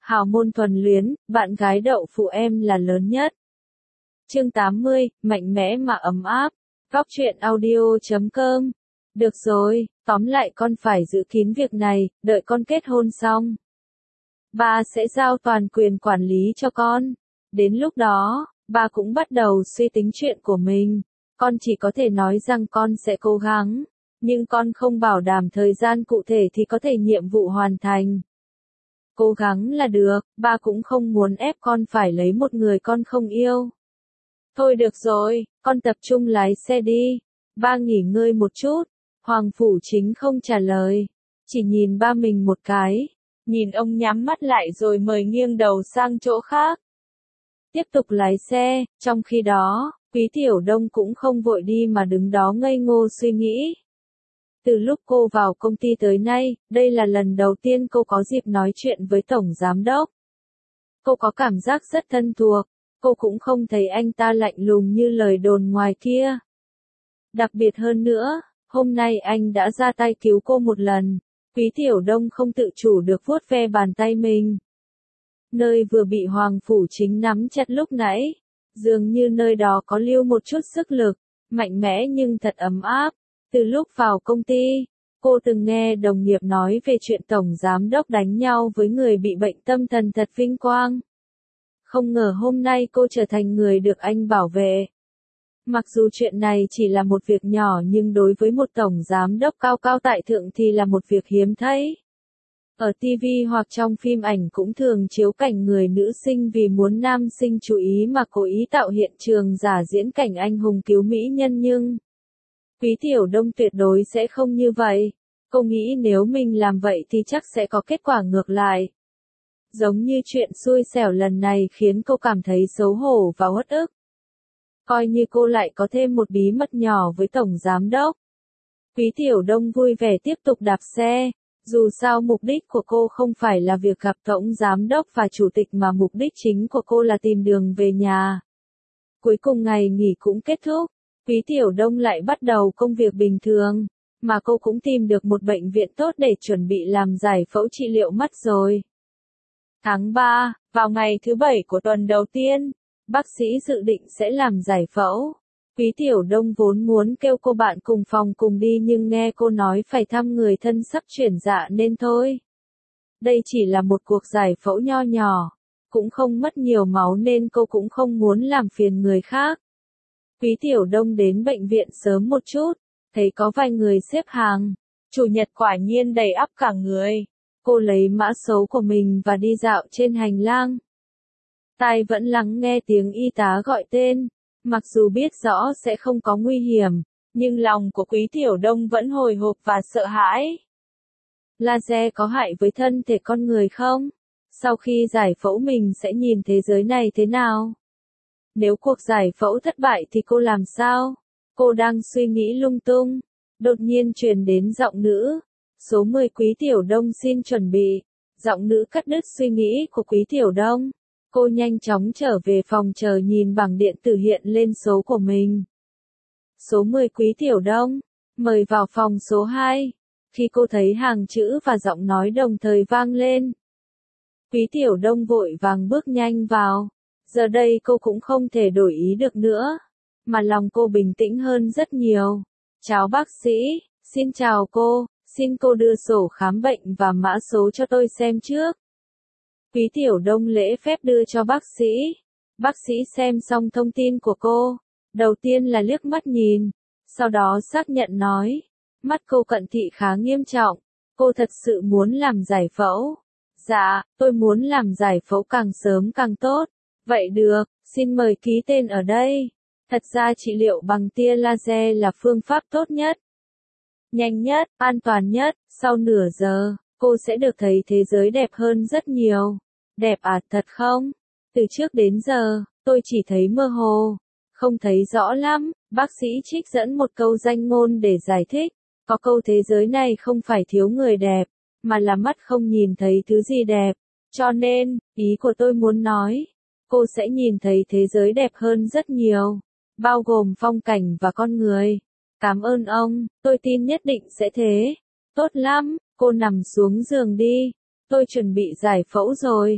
Hào môn thuần luyến, bạn gái đậu phụ em là lớn nhất. Chương 80, mạnh mẽ mà ấm áp. Góc truyện audio.com. Được rồi, tóm lại con phải giữ kín việc này, đợi con kết hôn xong. Ba sẽ giao toàn quyền quản lý cho con. Đến lúc đó, ba cũng bắt đầu suy tính chuyện của mình. Con chỉ có thể nói rằng con sẽ cố gắng, nhưng con không bảo đảm thời gian cụ thể thì có thể nhiệm vụ hoàn thành. Cố gắng là được, ba cũng không muốn ép con phải lấy một người con không yêu. Thôi được rồi, con tập trung lái xe đi. Ba nghỉ ngơi một chút. Hoàng Phủ Chính không trả lời, chỉ nhìn ba mình một cái. Nhìn ông nhắm mắt lại rồi mời nghiêng đầu sang chỗ khác. Tiếp tục lái xe, trong khi đó, Quý Tiểu Đông cũng không vội đi mà đứng đó ngây ngô suy nghĩ. Từ lúc cô vào công ty tới nay, đây là lần đầu tiên cô có dịp nói chuyện với Tổng Giám Đốc. Cô có cảm giác rất thân thuộc, cô cũng không thấy anh ta lạnh lùng như lời đồn ngoài kia. Đặc biệt hơn nữa, hôm nay anh đã ra tay cứu cô một lần, Quý Tiểu Đông không tự chủ được vuốt ve bàn tay mình. Nơi vừa bị Hoàng Phủ Chính nắm chặt lúc nãy, dường như nơi đó có lưu một chút sức lực, mạnh mẽ nhưng thật ấm áp. Từ lúc vào công ty, cô từng nghe đồng nghiệp nói về chuyện Tổng Giám Đốc đánh nhau với người bị bệnh tâm thần thật vinh quang. Không ngờ hôm nay cô trở thành người được anh bảo vệ. Mặc dù chuyện này chỉ là một việc nhỏ nhưng đối với một Tổng Giám Đốc cao cao tại thượng thì là một việc hiếm thấy. Ở TV hoặc trong phim ảnh cũng thường chiếu cảnh người nữ sinh vì muốn nam sinh chú ý mà cố ý tạo hiện trường giả diễn cảnh anh hùng cứu mỹ nhân nhưng Quý Tiểu Đông tuyệt đối sẽ không như vậy. Cô nghĩ nếu mình làm vậy thì chắc sẽ có kết quả ngược lại. Giống như chuyện xui xẻo lần này khiến cô cảm thấy xấu hổ và uất ức. Coi như cô lại có thêm một bí mật nhỏ với Tổng Giám Đốc. Quý Tiểu Đông vui vẻ tiếp tục đạp xe. Dù sao mục đích của cô không phải là việc gặp Tổng Giám Đốc và Chủ tịch mà mục đích chính của cô là tìm đường về nhà. Cuối cùng ngày nghỉ cũng kết thúc. Quý Tiểu Đông lại bắt đầu công việc bình thường, mà cô cũng tìm được một bệnh viện tốt để chuẩn bị làm giải phẫu trị liệu mắt rồi. Tháng 3, vào ngày thứ 7 của tuần đầu tiên, bác sĩ dự định sẽ làm giải phẫu. Quý Tiểu Đông vốn muốn kêu cô bạn cùng phòng cùng đi nhưng nghe cô nói phải thăm người thân sắp chuyển dạ nên thôi. Đây chỉ là một cuộc giải phẫu nho nhỏ, cũng không mất nhiều máu nên cô cũng không muốn làm phiền người khác. Quý Tiểu Đông đến bệnh viện sớm một chút, thấy có vài người xếp hàng. Chủ nhật quả nhiên đầy ắp cả người. Cô lấy mã số của mình và đi dạo trên hành lang. Tai vẫn lắng nghe tiếng y tá gọi tên. Mặc dù biết rõ sẽ không có nguy hiểm, nhưng lòng của Quý Tiểu Đông vẫn hồi hộp và sợ hãi. Laser có hại với thân thể con người không? Sau khi giải phẫu mình sẽ nhìn thế giới này thế nào? Nếu cuộc giải phẫu thất bại thì cô làm sao? Cô đang suy nghĩ lung tung. Đột nhiên truyền đến giọng nữ. Số 10 Quý Tiểu Đông xin chuẩn bị. Giọng nữ cắt đứt suy nghĩ của Quý Tiểu Đông. Cô nhanh chóng trở về phòng chờ nhìn bảng điện tử hiện lên số của mình. Số 10 Quý Tiểu Đông, mời vào phòng số 2. Khi cô thấy hàng chữ và giọng nói đồng thời vang lên, Quý Tiểu Đông vội vàng bước nhanh vào. Giờ đây cô cũng không thể đổi ý được nữa, mà lòng cô bình tĩnh hơn rất nhiều. Chào bác sĩ, xin chào cô, xin cô đưa sổ khám bệnh và mã số cho tôi xem trước. Quý Tiểu Đông lễ phép đưa cho bác sĩ. Bác sĩ xem xong thông tin của cô. Đầu tiên là liếc mắt nhìn. Sau đó xác nhận nói. Mắt cô cận thị khá nghiêm trọng. Cô thật sự muốn làm giải phẫu. Dạ, tôi muốn làm giải phẫu càng sớm càng tốt. Vậy được, xin mời ký tên ở đây. Thật ra trị liệu bằng tia laser là phương pháp tốt nhất, nhanh nhất, an toàn nhất. Sau nửa giờ, cô sẽ được thấy thế giới đẹp hơn rất nhiều. Đẹp à, thật không? Từ trước đến giờ, tôi chỉ thấy mơ hồ, không thấy rõ lắm. Bác sĩ trích dẫn một câu danh ngôn để giải thích. Có câu thế giới này không phải thiếu người đẹp, mà là mắt không nhìn thấy thứ gì đẹp. Cho nên, ý của tôi muốn nói, cô sẽ nhìn thấy thế giới đẹp hơn rất nhiều, bao gồm phong cảnh và con người. Cảm ơn ông, tôi tin nhất định sẽ thế. Tốt lắm, cô nằm xuống giường đi. Tôi chuẩn bị giải phẫu rồi.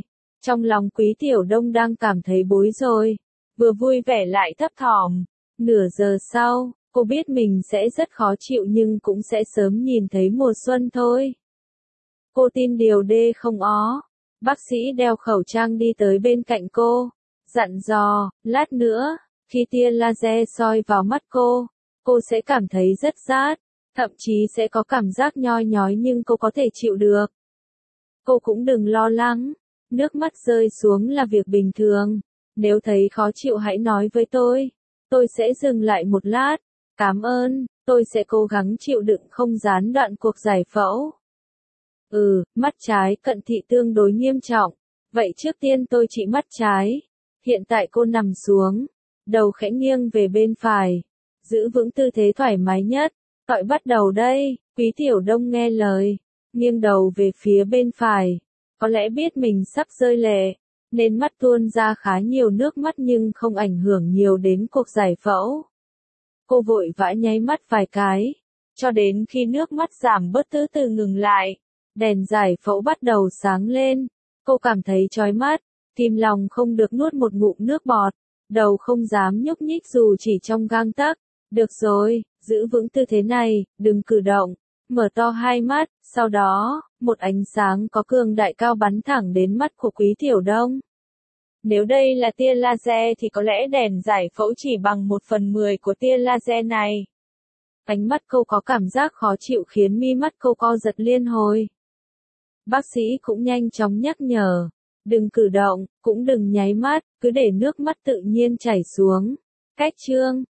Trong lòng Quý Tiểu Đông đang cảm thấy bối rối, vừa vui vẻ lại thấp thỏm. Nửa giờ sau, cô biết mình sẽ rất khó chịu nhưng cũng sẽ sớm nhìn thấy mùa xuân thôi. Cô tin điều D không ó. Bác sĩ đeo khẩu trang đi tới bên cạnh cô, dặn dò, lát nữa, khi tia laser soi vào mắt cô sẽ cảm thấy rất rát, thậm chí sẽ có cảm giác nhoi nhói nhưng cô có thể chịu được. Cô cũng đừng lo lắng, nước mắt rơi xuống là việc bình thường, nếu thấy khó chịu hãy nói với tôi sẽ dừng lại một lát, cảm ơn, tôi sẽ cố gắng chịu đựng không gián đoạn cuộc giải phẫu. Mắt trái cận thị tương đối nghiêm trọng, vậy trước tiên tôi trị mắt trái. Hiện tại cô nằm xuống, đầu khẽ nghiêng về bên phải, giữ vững tư thế thoải mái nhất. Gọi bắt đầu đây, Quý Tiểu Đông nghe lời, nghiêng đầu về phía bên phải, có lẽ biết mình sắp rơi lệ, nên mắt tuôn ra khá nhiều nước mắt nhưng không ảnh hưởng nhiều đến cuộc giải phẫu. Cô vội vã nháy mắt vài cái, cho đến khi nước mắt giảm bớt từ từ ngừng lại, đèn giải phẫu bắt đầu sáng lên, cô cảm thấy chói mắt, kìm lòng không được nuốt một ngụm nước bọt, đầu không dám nhúc nhích dù chỉ trong gang tấc. Được rồi, giữ vững tư thế này, đừng cử động, mở to hai mắt, sau đó, một ánh sáng có cường đại cao bắn thẳng đến mắt của Quý Tiểu Đông. Nếu đây là tia laser thì có lẽ đèn giải phẫu chỉ bằng 1/10 của tia laser này. Ánh mắt cô có cảm giác khó chịu khiến mi mắt cô co giật liên hồi. Bác sĩ cũng nhanh chóng nhắc nhở, đừng cử động, cũng đừng nháy mắt, cứ để nước mắt tự nhiên chảy xuống. Cách chương